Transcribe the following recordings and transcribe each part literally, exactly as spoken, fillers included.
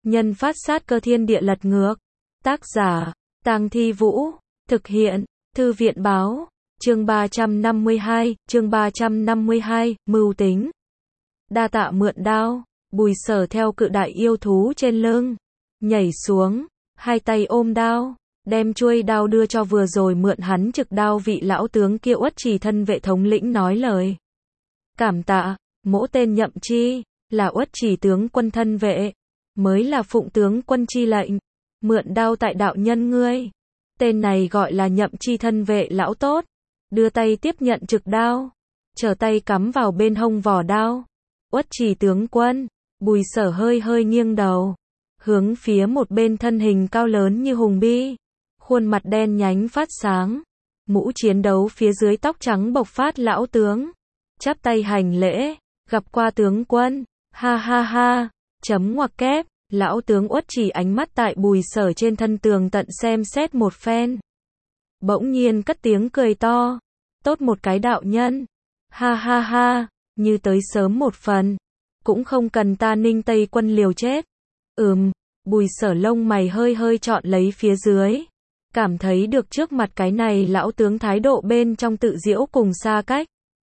Nhân phát sát cơ thiên địa lật ngược. Tác giả, Tang Thi Vũ. Thực hiện, Thư viện Báo. Chương ba trăm năm mươi hai, chương ba trăm năm mươi hai, mưu tính. Đa tạ mượn đao, Bùi Sở theo cự đại yêu thú trên lưng, nhảy xuống, hai tay ôm đao, đem chuôi đao đưa cho vừa rồi mượn hắn trực đao vị lão tướng kia. Uất Trì thân vệ thống lĩnh nói lời cảm tạ, mỗ tên Nhậm Chi, là Uất Trì tướng quân thân vệ, mới là phụng tướng quân chi lệnh, mượn đao tại đạo nhân ngươi. Tên này gọi là Nhậm Chi thân vệ lão tốt, đưa tay tiếp nhận trực đao, trở tay cắm vào bên hông vỏ đao. Uất Trì tướng quân, Bùi Sở hơi hơi nghiêng đầu, hướng phía một bên thân hình cao lớn như hùng bi, khuôn mặt đen nhánh phát sáng, mũ chiến đấu phía dưới tóc trắng bộc phát lão tướng, chắp tay hành lễ, gặp qua tướng quân, ha ha ha, chấm ngoặc kép. Lão tướng Uất Trì ánh mắt tại Bùi Sở trên thân tường tận xem xét một phen, bỗng nhiên cất tiếng cười to, tốt một cái đạo nhân, ha ha ha, như tới sớm một phần, cũng không cần ta Ninh Tây quân liều chết. Ừm, Bùi Sở lông mày hơi hơi trọn lấy phía dưới, cảm thấy được trước mặt cái này lão tướng thái độ bên trong tự giễu cùng xa cách.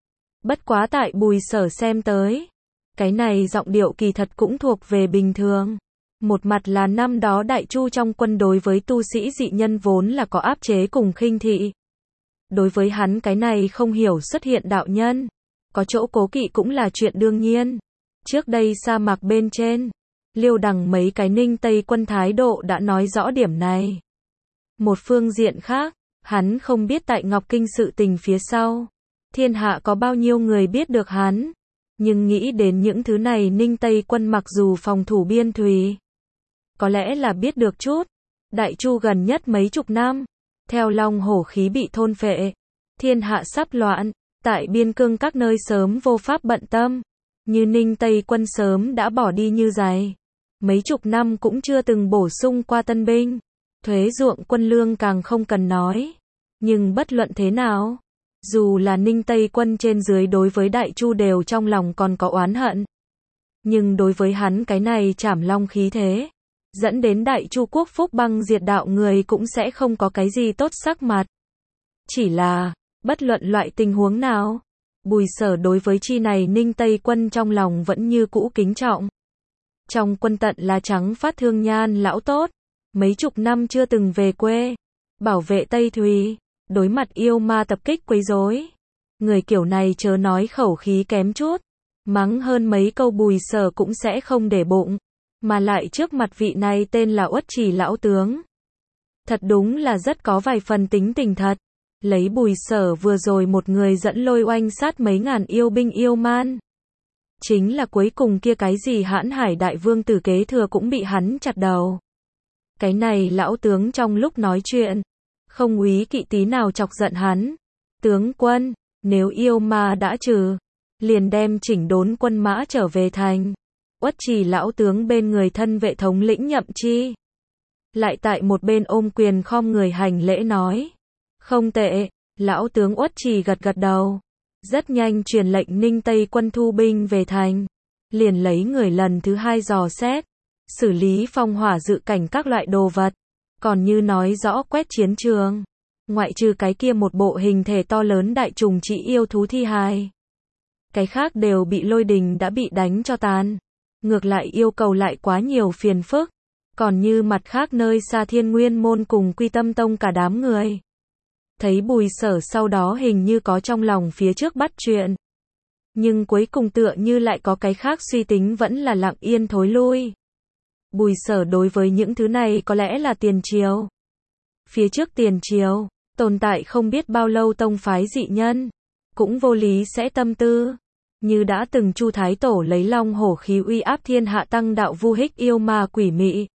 Bất quá tại Bùi Sở xem tới, cái này giọng điệu kỳ thật cũng thuộc về bình thường. Một mặt là năm đó Đại Chu trong quân đối với tu sĩ dị nhân vốn là có áp chế cùng khinh thị. Đối với hắn cái này không hiểu xuất hiện đạo nhân, có chỗ cố kỵ cũng là chuyện đương nhiên. Trước đây sa mạc bên trên, Liêu Đằng mấy cái Ninh Tây quân thái độ đã nói rõ điểm này. Một phương diện khác, hắn không biết tại Ngọc Kinh sự tình phía sau, thiên hạ có bao nhiêu người biết được hắn. Nhưng nghĩ đến những thứ này Ninh Tây quân mặc dù phòng thủ biên thùy, có lẽ là biết được chút. Đại Chu gần nhất mấy chục năm, theo long hổ khí bị thôn phệ, thiên hạ sắp loạn, tại biên cương các nơi sớm vô pháp bận tâm, như Ninh Tây quân sớm đã bỏ đi như giày. Mấy chục năm cũng chưa từng bổ sung qua tân binh, thuế ruộng quân lương càng không cần nói. Nhưng bất luận thế nào, dù là Ninh Tây quân trên dưới đối với Đại Chu đều trong lòng còn có oán hận. Nhưng đối với hắn cái này trảm long khí thế, dẫn đến Đại Chu quốc phúc băng diệt đạo người cũng sẽ không có cái gì tốt sắc mặt. Chỉ là, bất luận loại tình huống nào, Bùi Sở đối với chi này Ninh Tây quân trong lòng vẫn như cũ kính trọng. Trong quân tận là trắng phát thương nhan lão tốt, mấy chục năm chưa từng về quê, bảo vệ Tây Thùy, đối mặt yêu ma tập kích quấy rối. Người kiểu này chớ nói khẩu khí kém chút, mắng hơn mấy câu Bùi Sở cũng sẽ không để bụng. Mà lại trước mặt vị này tên là Uất Trì lão tướng, thật đúng là rất có vài phần tính tình thật. Lấy Bùi Sở vừa rồi một người dẫn lôi oanh sát mấy ngàn yêu binh yêu man, chính là cuối cùng kia cái gì Hãn Hải đại vương tử kế thừa cũng bị hắn chặt đầu. Cái này lão tướng trong lúc nói chuyện, không úy kỵ tí nào chọc giận hắn. Tướng quân, nếu yêu ma đã trừ, liền đem chỉnh đốn quân mã trở về thành. Uất Trì lão tướng bên người thân vệ thống lĩnh Nhậm Chi, lại tại một bên ôm quyền khom người hành lễ nói. Không tệ, lão tướng Uất Trì gật gật đầu. Rất nhanh truyền lệnh Ninh Tây quân thu binh về thành. Liền lấy người lần thứ hai dò xét, xử lý phong hỏa dự cảnh các loại đồ vật. Còn như nói rõ quét chiến trường, ngoại trừ cái kia một bộ hình thể to lớn đại trùng trị yêu thú thi hài, cái khác đều bị lôi đình đã bị đánh cho tàn. Ngược lại yêu cầu lại quá nhiều phiền phức. Còn như mặt khác nơi xa Thiên Nguyên môn cùng Quy Tâm tông cả đám người, thấy Bùi Sở sau đó hình như có trong lòng phía trước bắt chuyện, nhưng cuối cùng tựa như lại có cái khác suy tính, vẫn là lặng yên thối lui. Bùi Sở đối với những thứ này có lẽ là tiền triều. Phía trước tiền triều, tồn tại không biết bao lâu tông phái dị nhân, cũng vô lý sẽ tâm tư. Như đã từng Chu Thái Tổ lấy long hổ khí uy áp thiên hạ tăng đạo vu hích yêu ma quỷ mị.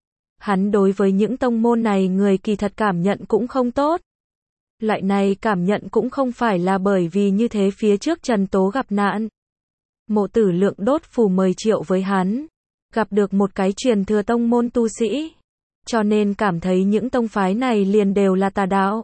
Hắn đối với những tông môn này người kỳ thật cảm nhận cũng không tốt. Loại này cảm nhận cũng không phải là bởi vì như thế phía trước Trần Tố gặp nạn. Mộ Tử Lượng đốt phù mời triệu với hắn, gặp được một cái truyền thừa tông môn tu sĩ, cho nên cảm thấy những tông phái này liền đều là tà đạo,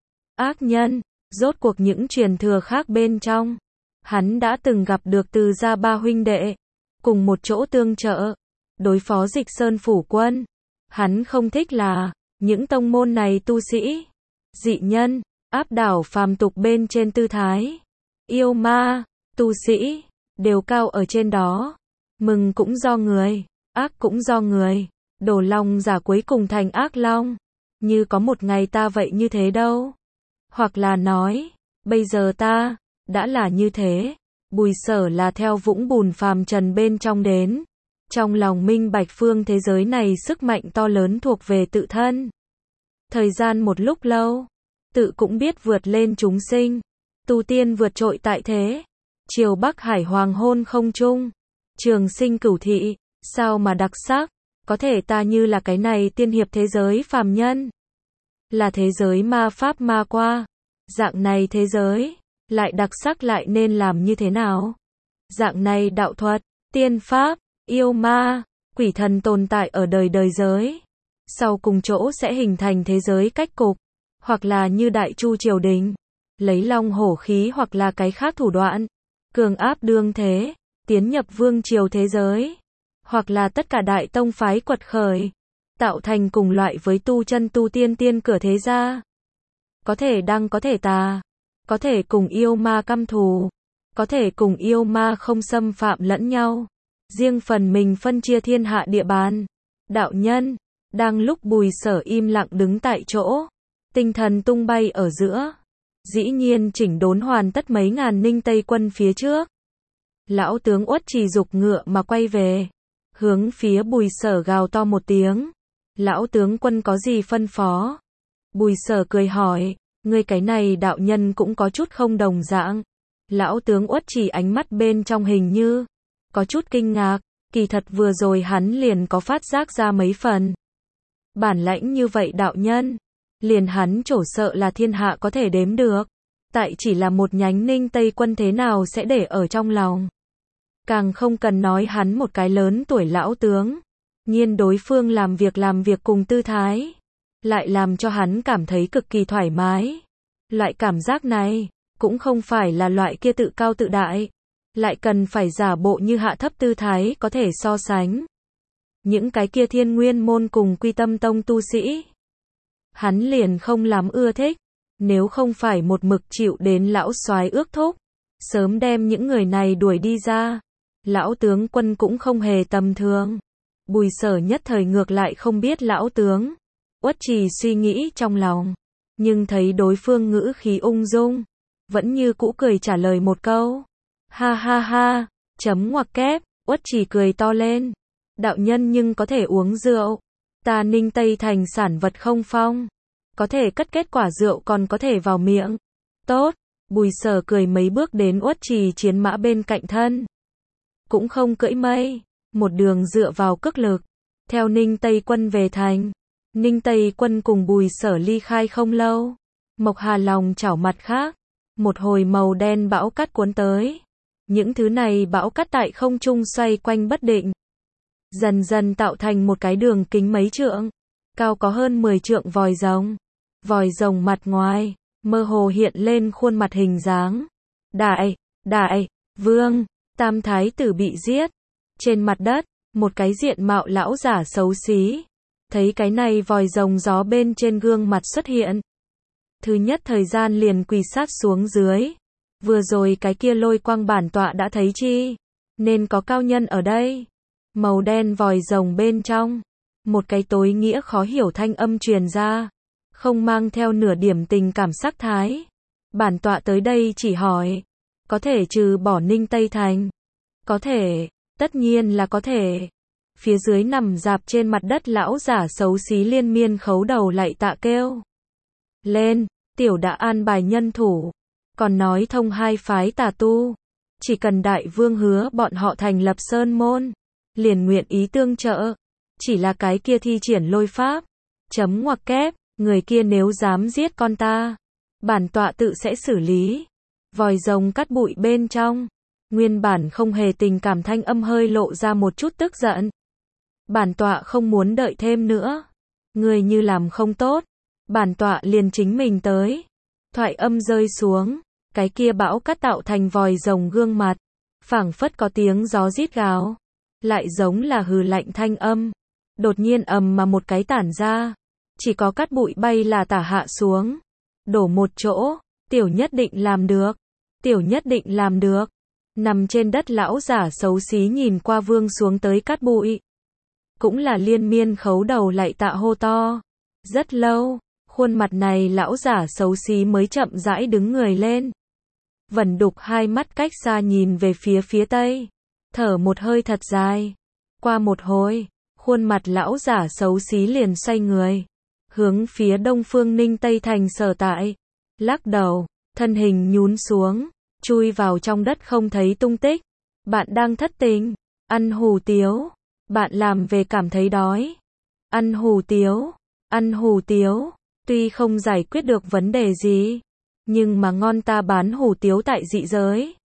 ác nhân. Rốt cuộc những truyền thừa khác bên trong, hắn đã từng gặp được Từ gia ba huynh đệ, cùng một chỗ tương trợ. đối phó Dịch Sơn phủ quân. Hắn không thích là những tông môn này tu sĩ, dị nhân, áp đảo phàm tục bên trên tư thái. Yêu ma, tu sĩ, đều cao ở trên đó. Mừng cũng do người, ác cũng do người. Đồ long giả cuối cùng thành ác long. Như có một ngày ta vậy như thế đâu. Hoặc là nói, bây giờ ta, đã là như thế. Bùi Sở là theo vũng bùn phàm trần bên trong đến. Trong lòng minh bạch phương thế giới này sức mạnh to lớn thuộc về tự thân. Thời gian một lúc lâu, tự cũng biết vượt lên chúng sinh. Tu tiên vượt trội tại thế. Chiều Bắc Hải hoàng hôn không trung. Trường sinh cửu thị, sao mà đặc sắc. Có thể ta như là cái này tiên hiệp thế giới phàm nhân. Là thế giới ma pháp ma qua. Dạng này thế giới, lại đặc sắc lại nên làm như thế nào? Dạng này đạo thuật, tiên pháp, yêu ma, quỷ thần tồn tại ở đời đời giới. Sau cùng chỗ sẽ hình thành thế giới cách cục. Hoặc là như Đại Chu triều đình. Lấy long hổ khí hoặc là cái khác thủ đoạn. Cường áp đương thế, tiến nhập vương triều thế giới. Hoặc là tất cả đại tông phái quật khởi. Tạo thành cùng loại với tu chân tu tiên tiên cửa thế gia. Có thể đăng có thể tà. Có thể cùng yêu ma căm thù. Có thể cùng yêu ma không xâm phạm lẫn nhau. Riêng phần mình phân chia thiên hạ địa bàn. Đạo nhân, đang lúc Bùi Sở im lặng đứng tại chỗ. Tinh thần tung bay ở giữa. Dĩ nhiên chỉnh đốn hoàn tất mấy ngàn ninh tây quân phía trước. Lão tướng Uất Trì dục ngựa mà quay về. Hướng phía Bùi Sở gào to một tiếng. Lão tướng quân có gì phân phó? Bùi Sở cười hỏi, ngươi cái này đạo nhân cũng có chút không đồng dạng. Lão tướng Uất Trì ánh mắt bên trong hình như có chút kinh ngạc, kỳ thật vừa rồi hắn liền có phát giác ra mấy phần. Bản lãnh như vậy đạo nhân, liền hắn trổ sợ là thiên hạ có thể đếm được. Tại chỉ là một nhánh ninh tây quân thế nào sẽ để ở trong lòng. Càng không cần nói hắn một cái lớn tuổi lão tướng. Nhiên đối phương làm việc làm việc cùng tư thái. Lại làm cho hắn cảm thấy cực kỳ thoải mái. Loại cảm giác này, cũng không phải là loại kia tự cao tự đại. Lại cần phải giả bộ như hạ thấp tư thái có thể so sánh. Những cái kia thiên nguyên môn cùng quy tâm tông tu sĩ. Hắn liền không lắm ưa thích. Nếu không phải một mực chịu đến lão soái ước thúc. Sớm đem những người này đuổi đi ra. Lão tướng quân cũng không hề tầm thường. Bùi Sở nhất thời ngược lại không biết lão tướng. Uất Trì suy nghĩ trong lòng. Nhưng thấy đối phương ngữ khí ung dung. Vẫn như cũ cười trả lời một câu. Ha ha ha, chấm ngoặc kép, Uất Trì cười to lên. Đạo nhân nhưng có thể uống rượu. Ta Ninh Tây thành sản vật không phong. Có thể cất kết quả rượu còn có thể vào miệng. Tốt, Bùi Sở cười mấy bước đến Uất Trì chiến mã bên cạnh thân. Cũng không cưỡi mây. Một đường dựa vào cước lực. Theo Ninh Tây quân về thành. Ninh Tây quân cùng Bùi Sở ly khai không lâu. Mộc Hà lòng chảo mặt khác. Một hồi màu đen bão cát cuốn tới. Những thứ này bão cát tại không trung xoay quanh bất định. Dần dần tạo thành một cái đường kính mấy trượng. Cao có hơn mười trượng vòi rồng. Vòi rồng mặt ngoài, mơ hồ hiện lên khuôn mặt hình dáng. Đại, đại, vương, tam thái tử bị giết. Trên mặt đất, một cái diện mạo lão giả xấu xí. Thấy cái này vòi rồng gió bên trên gương mặt xuất hiện. Thứ nhất thời gian liền quỳ sát xuống dưới. Vừa rồi cái kia lôi quang bản tọa đã thấy chi. Nên có cao nhân ở đây. Màu đen vòi rồng bên trong. Một cái tối nghĩa khó hiểu thanh âm truyền ra. Không mang theo nửa điểm tình cảm sắc thái. Bản tọa tới đây chỉ hỏi. Có thể trừ bỏ Ninh Tây thành. Có thể, tất nhiên là có thể. Phía dưới nằm dạp trên mặt đất lão giả xấu xí liên miên khấu đầu lại tạ kêu. Lên, tiểu đã an bài nhân thủ. Còn nói thông hai phái tà tu. Chỉ cần đại vương hứa bọn họ thành lập sơn môn. Liền nguyện ý tương trợ. Chỉ là cái kia thi triển lôi pháp. Chấm ngoặc kép, người kia nếu dám giết con ta. Bản tọa tự sẽ xử lý. Vòi rồng cắt bụi bên trong. Nguyên bản không hề tình cảm thanh âm hơi lộ ra một chút tức giận. Bản tọa không muốn đợi thêm nữa. Người như làm không tốt. Bản tọa liền chính mình tới. Thoại âm rơi xuống. Cái kia bão cát tạo thành vòi rồng gương mặt. Phảng phất có tiếng gió rít gào. lại giống là hừ lạnh thanh âm. Đột nhiên ầm mà một cái tản ra, chỉ có cát bụi bay là tả hạ xuống, đổ một chỗ. Tiểu nhất định làm được, tiểu nhất định làm được. Nằm trên đất lão giả xấu xí nhìn qua vương xuống tới cát bụi, cũng là liên miên khấu đầu lạy tạ hô to. Rất lâu, khuôn mặt này lão giả xấu xí mới chậm rãi đứng người lên. Vẩn Đục hai mắt cách xa nhìn về phía phía tây, thở một hơi thật dài. Qua một hồi, khuôn mặt lão giả xấu xí liền xoay người, hướng phía đông phương Ninh Tây thành sở tại. Lắc đầu, thân hình nhún xuống, chui vào trong đất không thấy tung tích. Bạn đang thất tình, ăn hủ tiếu. Bạn làm về cảm thấy đói. Ăn hủ tiếu, ăn hủ tiếu. Tuy không giải quyết được vấn đề gì, nhưng mà ngon, ta bán hủ tiếu tại dị giới.